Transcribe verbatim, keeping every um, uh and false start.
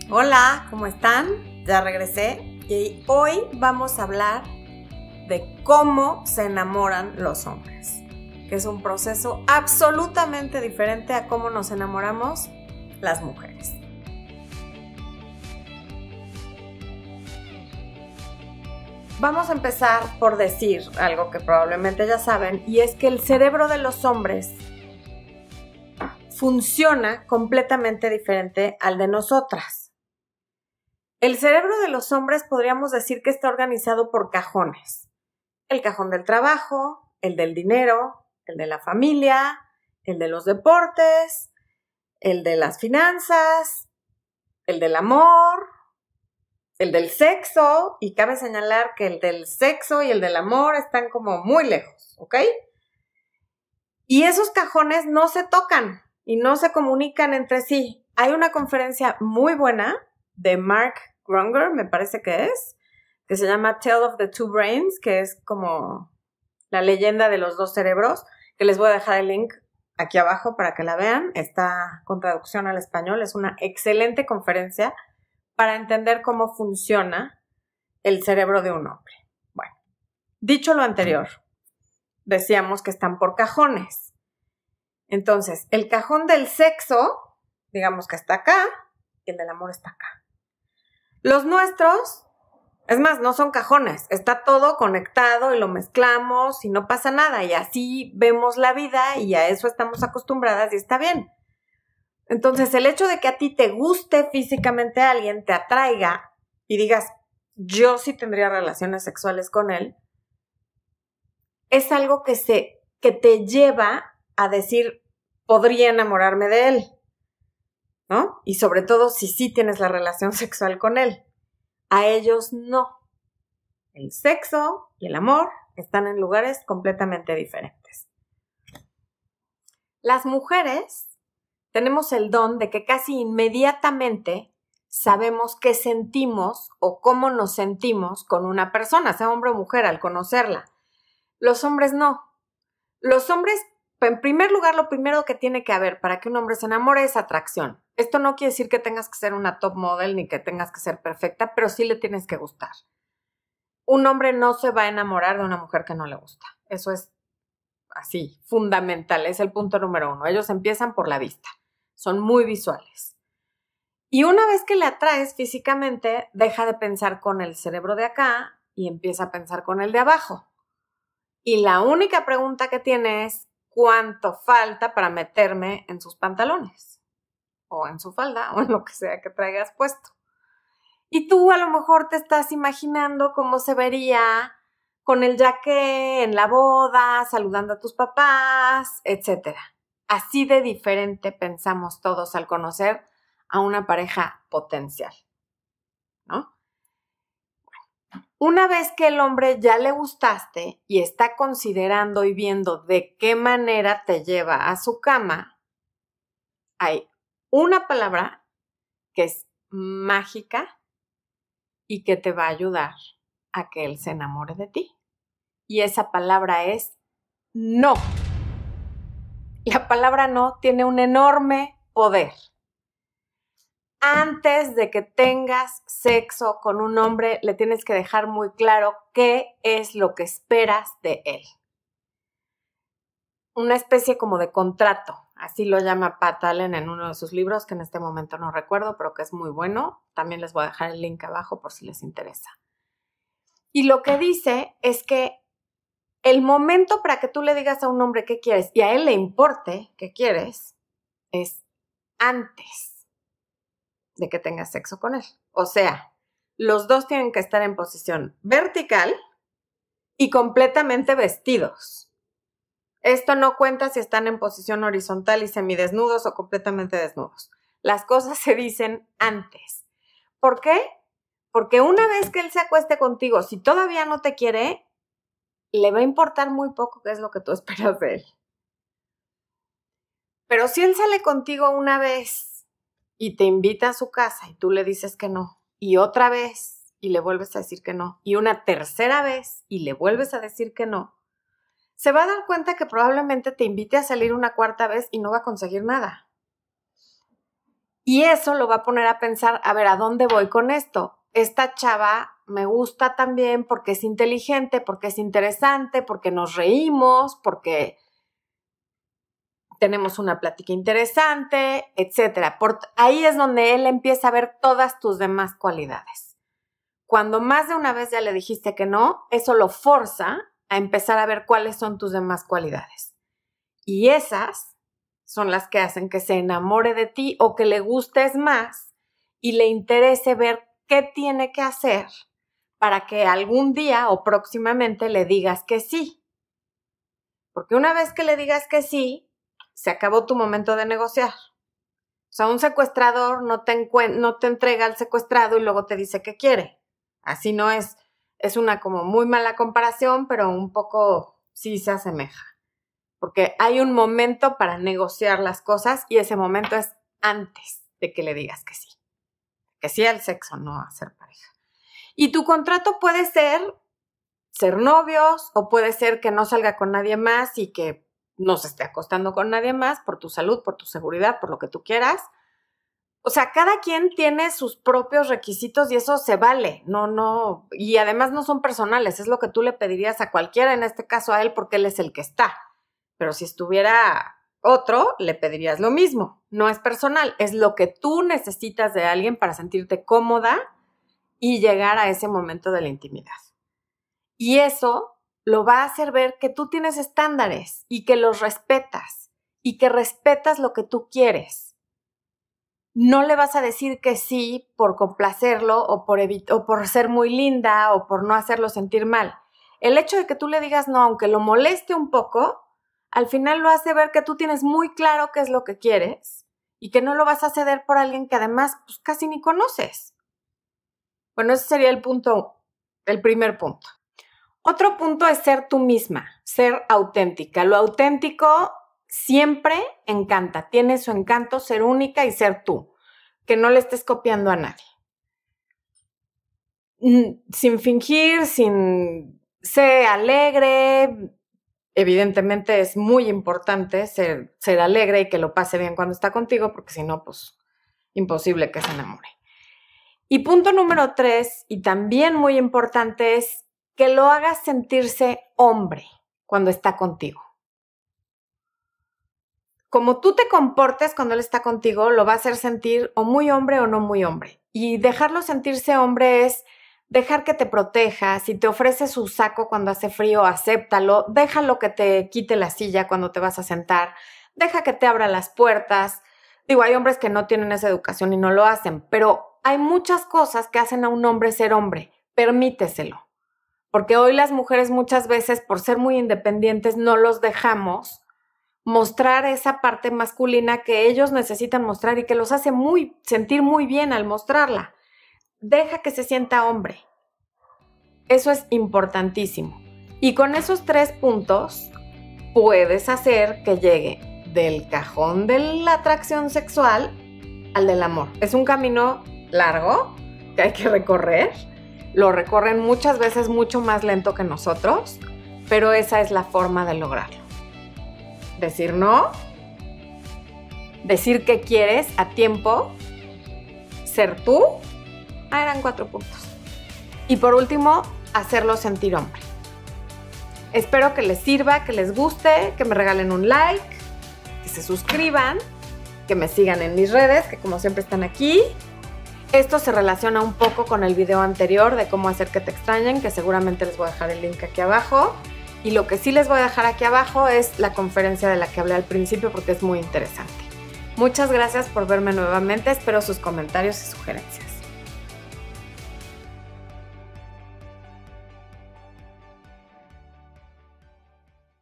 Hola, ¿cómo están? Ya regresé y hoy vamos a hablar de cómo se enamoran los hombres, que es un proceso absolutamente diferente a cómo nos enamoramos las mujeres. Vamos a empezar por decir algo que probablemente ya saben, y es que el cerebro de los hombres funciona completamente diferente al de nosotras. El cerebro de los hombres podríamos decir que está organizado por cajones. El cajón del trabajo, el del dinero, el de la familia, el de los deportes, el de las finanzas, el del amor, el del sexo, y cabe señalar que el del sexo y el del amor están como muy lejos, ¿ok? Y esos cajones no se tocan y no se comunican entre sí. Hay una conferencia muy buena de Mark Grunger, me parece que es, que se llama Tale of the Two Brains, que es como la leyenda de los dos cerebros, que les voy a dejar el link aquí abajo para que la vean. Está con traducción al español. Es una excelente conferencia para entender cómo funciona el cerebro de un hombre. Bueno, dicho lo anterior, decíamos que están por cajones. Entonces, el cajón del sexo, digamos que está acá, y el del amor está acá. Los nuestros, es más, no son cajones, está todo conectado y lo mezclamos y no pasa nada, y así vemos la vida y a eso estamos acostumbradas y está bien. Entonces, el hecho de que a ti te guste físicamente a alguien, te atraiga y digas, yo sí tendría relaciones sexuales con él, es algo que, se, que te lleva a decir, podría enamorarme de él, ¿no? Y sobre todo si sí tienes la relación sexual con él. A ellos no. El sexo y el amor están en lugares completamente diferentes. Las mujeres tenemos el don de que casi inmediatamente sabemos qué sentimos o cómo nos sentimos con una persona, sea hombre o mujer, al conocerla. Los hombres no. Los hombres, en primer lugar, lo primero que tiene que haber para que un hombre se enamore es atracción. Esto no quiere decir que tengas que ser una top model ni que tengas que ser perfecta, pero sí le tienes que gustar. Un hombre no se va a enamorar de una mujer que no le gusta. Eso es así, fundamental, es el punto número uno. Ellos empiezan por la vista, son muy visuales. Y una vez que le atraes físicamente, deja de pensar con el cerebro de acá y empieza a pensar con el de abajo. Y la única pregunta que tiene es, ¿cuánto falta para meterme en sus pantalones? O en su falda, o en lo que sea que traigas puesto. Y tú a lo mejor te estás imaginando cómo se vería con el yaqué en la boda, saludando a tus papás, etcétera. Así de diferente pensamos todos al conocer a una pareja potencial, ¿no? Una vez que el hombre ya le gustaste y está considerando y viendo de qué manera te lleva a su cama, hay una palabra que es mágica y que te va a ayudar a que él se enamore de ti. Y esa palabra es no. La palabra no tiene un enorme poder. Antes de que tengas sexo con un hombre, le tienes que dejar muy claro qué es lo que esperas de él. Una especie como de contrato, así lo llama Pat Allen en uno de sus libros, que en este momento no recuerdo, pero que es muy bueno. También les voy a dejar el link abajo por si les interesa. Y lo que dice es que el momento para que tú le digas a un hombre qué quieres y a él le importe qué quieres es antes de que tengas sexo con él. O sea, los dos tienen que estar en posición vertical y completamente vestidos. Esto no cuenta si están en posición horizontal y semidesnudos o completamente desnudos. Las cosas se dicen antes. ¿Por qué? Porque una vez que él se acueste contigo, si todavía no te quiere, le va a importar muy poco qué es lo que tú esperas de él. Pero si él sale contigo una vez y te invita a su casa y tú le dices que no, y otra vez y le vuelves a decir que no, y una tercera vez y le vuelves a decir que no, se va a dar cuenta que probablemente te invite a salir una cuarta vez y no va a conseguir nada. Y eso lo va a poner a pensar, a ver, ¿a dónde voy con esto? Esta chava me gusta también porque es inteligente, porque es interesante, porque nos reímos, porque tenemos una plática interesante, etcétera. Por ahí es donde él empieza a ver todas tus demás cualidades. Cuando más de una vez ya le dijiste que no, eso lo forza a empezar a ver cuáles son tus demás cualidades. Y esas son las que hacen que se enamore de ti o que le gustes más y le interese ver qué tiene que hacer para que algún día o próximamente le digas que sí. Porque una vez que le digas que sí, se acabó tu momento de negociar. O sea, un secuestrador no te, no te entrega al secuestrado y luego te dice que quiere. Así no es. Es una como muy mala comparación, pero un poco sí se asemeja. Porque hay un momento para negociar las cosas y ese momento es antes de que le digas que sí. Que sí al sexo, no a ser pareja. Y tu contrato puede ser ser novios o puede ser que no salga con nadie más y que no se esté acostando con nadie más por tu salud, por tu seguridad, por lo que tú quieras. O sea, cada quien tiene sus propios requisitos y eso se vale. No, no, y además no son personales. Es lo que tú le pedirías a cualquiera, en este caso a él, porque él es el que está. Pero si estuviera otro, le pedirías lo mismo. No es personal, es lo que tú necesitas de alguien para sentirte cómoda y llegar a ese momento de la intimidad. Y eso lo va a hacer ver que tú tienes estándares y que los respetas y que respetas lo que tú quieres. No le vas a decir que sí por complacerlo o por, evit- o por ser muy linda o por no hacerlo sentir mal. El hecho de que tú le digas no, aunque lo moleste un poco, al final lo hace ver que tú tienes muy claro qué es lo que quieres y que no lo vas a ceder por alguien que además pues, casi ni conoces. Bueno, ese sería el punto, el primer punto. Otro punto es ser tú misma, ser auténtica. Lo auténtico siempre encanta, tiene su encanto ser única y ser tú, que no le estés copiando a nadie. Sin fingir, sin ser alegre. Evidentemente es muy importante ser, ser alegre y que lo pase bien cuando está contigo, porque si no, pues imposible que se enamore. Y punto número tres, y también muy importante, es que lo hagas sentirse hombre cuando está contigo. Como tú te comportes cuando él está contigo, lo va a hacer sentir o muy hombre o no muy hombre. Y dejarlo sentirse hombre es dejar que te proteja. Si te ofrece su saco cuando hace frío, acéptalo. Déjalo que te quite la silla cuando te vas a sentar. Deja que te abra las puertas. Digo, hay hombres que no tienen esa educación y no lo hacen, pero hay muchas cosas que hacen a un hombre ser hombre. Permíteselo. Porque hoy las mujeres muchas veces, por ser muy independientes, no los dejamos mostrar esa parte masculina que ellos necesitan mostrar y que los hace muy, sentir muy bien al mostrarla. Deja que se sienta hombre. Eso es importantísimo. Y con esos tres puntos puedes hacer que llegue del cajón de la atracción sexual al del amor. Es un camino largo que hay que recorrer. Lo recorren muchas veces mucho más lento que nosotros, pero esa es la forma de lograrlo. Decir no, decir que quieres a tiempo, ser tú. Ah, eran cuatro puntos. Y por último, hacerlo sentir hombre. Espero que les sirva, que les guste, que me regalen un like, que se suscriban, que me sigan en mis redes, que como siempre están aquí. Esto se relaciona un poco con el video anterior de cómo hacer que te extrañen, que seguramente les voy a dejar el link aquí abajo. Y lo que sí les voy a dejar aquí abajo es la conferencia de la que hablé al principio porque es muy interesante. Muchas gracias por verme nuevamente. Espero sus comentarios y sugerencias.